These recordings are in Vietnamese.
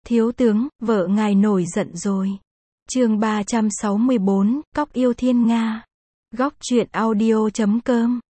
Thiếu tướng, vợ ngài nổi giận rồi. Chương 364, Cóc yêu thiên nga. Góc truyện audio.com.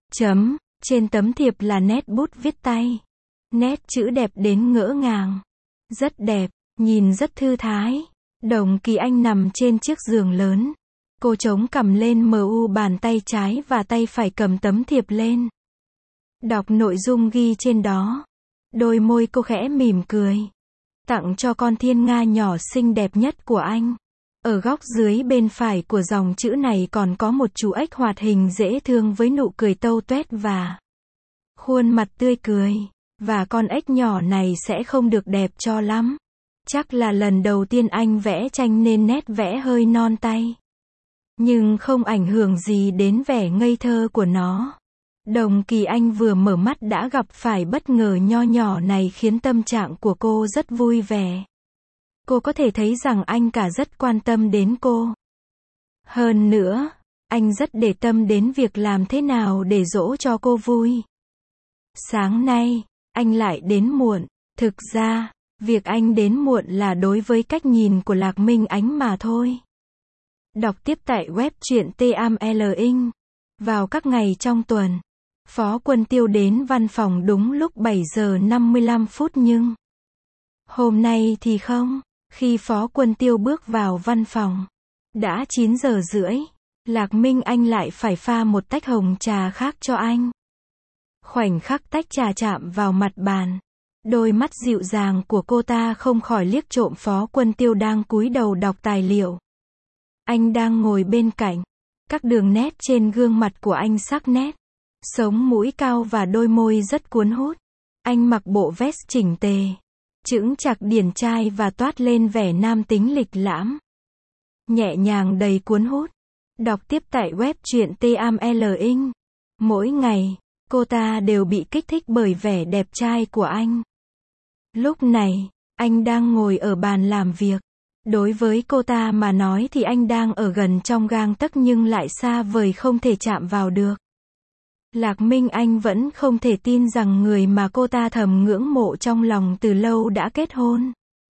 Trên tấm thiệp là nét bút viết tay. Nét chữ đẹp đến ngỡ ngàng. Rất đẹp, nhìn rất thư thái. Đồng Kỳ Anh nằm trên chiếc giường lớn. Cô chống cằm lên bàn tay trái và tay phải cầm tấm thiệp lên. Đọc nội dung ghi trên đó. Đôi môi cô khẽ mỉm cười. Tặng cho con thiên nga nhỏ xinh đẹp nhất của anh. Ở góc dưới bên phải của dòng chữ này còn có một chú ếch hoạt hình dễ thương với nụ cười tâu tuét và khuôn mặt tươi cười. Và con ếch nhỏ này sẽ không được đẹp cho lắm. Chắc là lần đầu tiên anh vẽ tranh nên nét vẽ hơi non tay. Nhưng không ảnh hưởng gì đến vẻ ngây thơ của nó. Đồng Kỳ Anh vừa mở mắt đã gặp phải bất ngờ nho nhỏ này khiến tâm trạng của cô rất vui vẻ. Cô có thể thấy rằng anh cả rất quan tâm đến cô. Hơn nữa, anh rất để tâm đến việc làm thế nào để dỗ cho cô vui. Sáng nay, anh lại đến muộn. Thực ra, việc anh đến muộn là đối với cách nhìn của Lạc Minh Ánh mà thôi. Đọc tiếp tại web truyện TMLing. Vào các ngày trong tuần, Phó Quân Tiêu đến văn phòng đúng lúc 7 giờ 55 phút nhưng hôm nay thì không. Khi Phó Quân Tiêu bước vào văn phòng, đã 9 giờ rưỡi, Lạc Minh Anh lại phải pha một tách hồng trà khác cho anh. Khoảnh khắc tách trà chạm vào mặt bàn, đôi mắt dịu dàng của cô ta không khỏi liếc trộm Phó Quân Tiêu đang cúi đầu đọc tài liệu. Anh đang ngồi bên cạnh, các đường nét trên gương mặt của anh sắc nét, sống mũi cao và đôi môi rất cuốn hút. Anh mặc bộ vest chỉnh tề, chững chạc điển trai và toát lên vẻ nam tính lịch lãm. Nhẹ nhàng đầy cuốn hút. Đọc tiếp tại web truyện TMLing. Mỗi ngày, cô ta đều bị kích thích bởi vẻ đẹp trai của anh. Lúc này, anh đang ngồi ở bàn làm việc. Đối với cô ta mà nói thì anh đang ở gần trong gang tấc nhưng lại xa vời không thể chạm vào được. Lạc Minh Anh vẫn không thể tin rằng người mà cô ta thầm ngưỡng mộ trong lòng từ lâu đã kết hôn.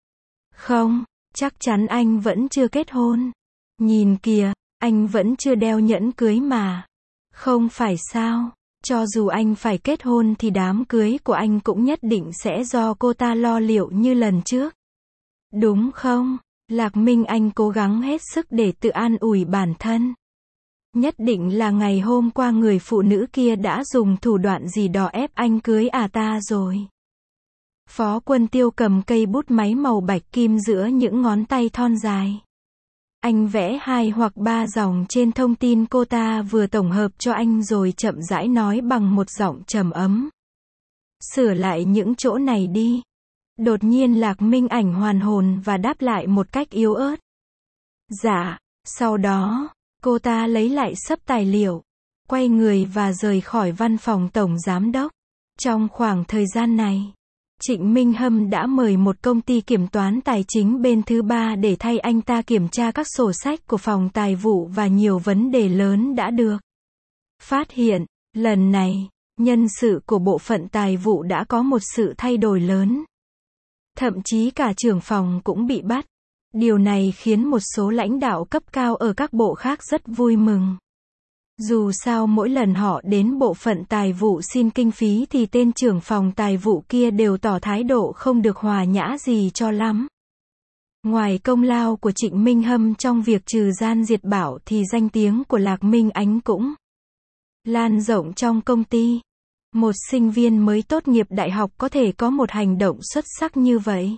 Không, chắc chắn anh vẫn chưa kết hôn. Nhìn kìa, anh vẫn chưa đeo nhẫn cưới mà. Không phải sao, cho dù anh phải kết hôn thì đám cưới của anh cũng nhất định sẽ do cô ta lo liệu như lần trước. Đúng không? Lạc Minh Anh cố gắng hết sức để tự an ủi bản thân. Nhất định là ngày hôm qua người phụ nữ kia đã dùng thủ đoạn gì đó ép anh cưới ta rồi. Phó Quân Tiêu cầm cây bút máy màu bạch kim giữa những ngón tay thon dài. Anh vẽ 2 hoặc 3 dòng trên thông tin cô ta vừa tổng hợp cho anh rồi chậm rãi nói bằng một giọng trầm ấm. Sửa lại những chỗ này đi. Đột nhiên Lạc Minh Ảnh hoàn hồn và đáp lại một cách yếu ớt. Dạ. Sau đó, cô ta lấy lại xấp tài liệu, quay người và rời khỏi văn phòng tổng giám đốc. Trong khoảng thời gian này, Trịnh Minh Hâm đã mời một công ty kiểm toán tài chính bên thứ ba để thay anh ta kiểm tra các sổ sách của phòng tài vụ và nhiều vấn đề lớn đã được phát hiện. Lần này, nhân sự của bộ phận tài vụ đã có một sự thay đổi lớn. Thậm chí cả trưởng phòng cũng bị bắt. Điều này khiến một số lãnh đạo cấp cao ở các bộ khác rất vui mừng. Dù sao mỗi lần họ đến bộ phận tài vụ xin kinh phí thì tên trưởng phòng tài vụ kia đều tỏ thái độ không được hòa nhã gì cho lắm. Ngoài công lao của Trịnh Minh Hâm trong việc trừ gian diệt bảo thì danh tiếng của Lạc Minh Ánh cũng lan rộng trong công ty. Một sinh viên mới tốt nghiệp đại học có thể có một hành động xuất sắc như vậy.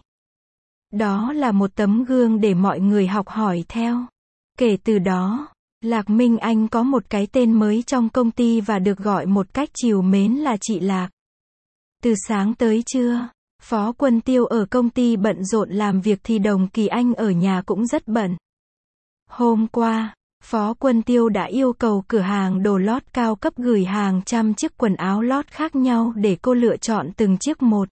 Đó là một tấm gương để mọi người học hỏi theo. Kể từ đó, Lạc Minh Anh có một cái tên mới trong công ty và được gọi một cách trìu mến là chị Lạc. Từ sáng tới trưa, Phó Quân Tiêu ở công ty bận rộn làm việc thì Đồng Kỳ Anh ở nhà cũng rất bận. Hôm qua, Phó Quân Tiêu đã yêu cầu cửa hàng đồ lót cao cấp gửi hàng trăm chiếc quần áo lót khác nhau để cô lựa chọn từng chiếc một.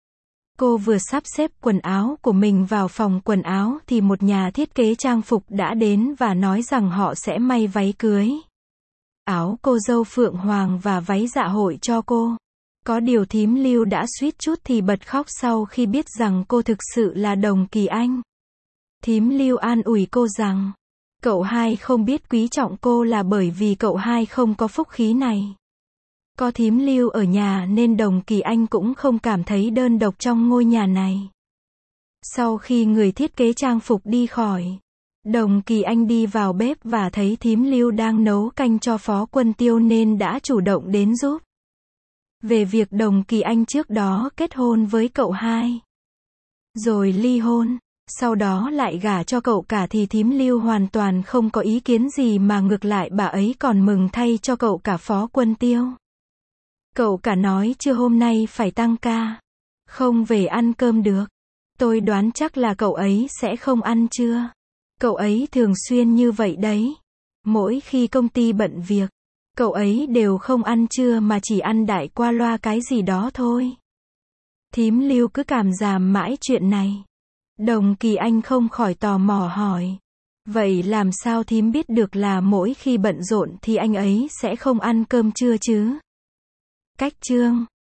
Cô vừa sắp xếp quần áo của mình vào phòng quần áo thì một nhà thiết kế trang phục đã đến và nói rằng họ sẽ may váy cưới, áo cô dâu phượng hoàng và váy dạ hội cho cô. Có điều thím Lưu đã suýt chút thì bật khóc sau khi biết rằng cô thực sự là Đồng Kỳ Anh. Thím Lưu an ủi cô rằng, cậu hai không biết quý trọng cô là bởi vì cậu hai không có phúc khí này. Có thím Lưu ở nhà nên Đồng Kỳ Anh cũng không cảm thấy đơn độc trong ngôi nhà này. Sau khi người thiết kế trang phục đi khỏi, Đồng Kỳ Anh đi vào bếp và thấy thím Lưu đang nấu canh cho Phó Quân Tiêu nên đã chủ động đến giúp. Về việc Đồng Kỳ Anh trước đó kết hôn với cậu hai, rồi ly hôn, sau đó lại gả cho cậu cả thì thím Lưu hoàn toàn không có ý kiến gì mà ngược lại bà ấy còn mừng thay cho cậu cả Phó Quân Tiêu. Cậu cả nói trưa hôm nay phải tăng ca, không về ăn cơm được. Tôi đoán chắc là cậu ấy sẽ không ăn trưa. Cậu ấy thường xuyên như vậy đấy. Mỗi khi công ty bận việc, cậu ấy đều không ăn trưa mà chỉ ăn đại qua loa cái gì đó thôi. Thím Lưu cứ cảm giảm mãi chuyện này. Đồng Kỳ Anh không khỏi tò mò hỏi. Vậy làm sao thím biết được là mỗi khi bận rộn thì anh ấy sẽ không ăn cơm trưa chứ? Cách chương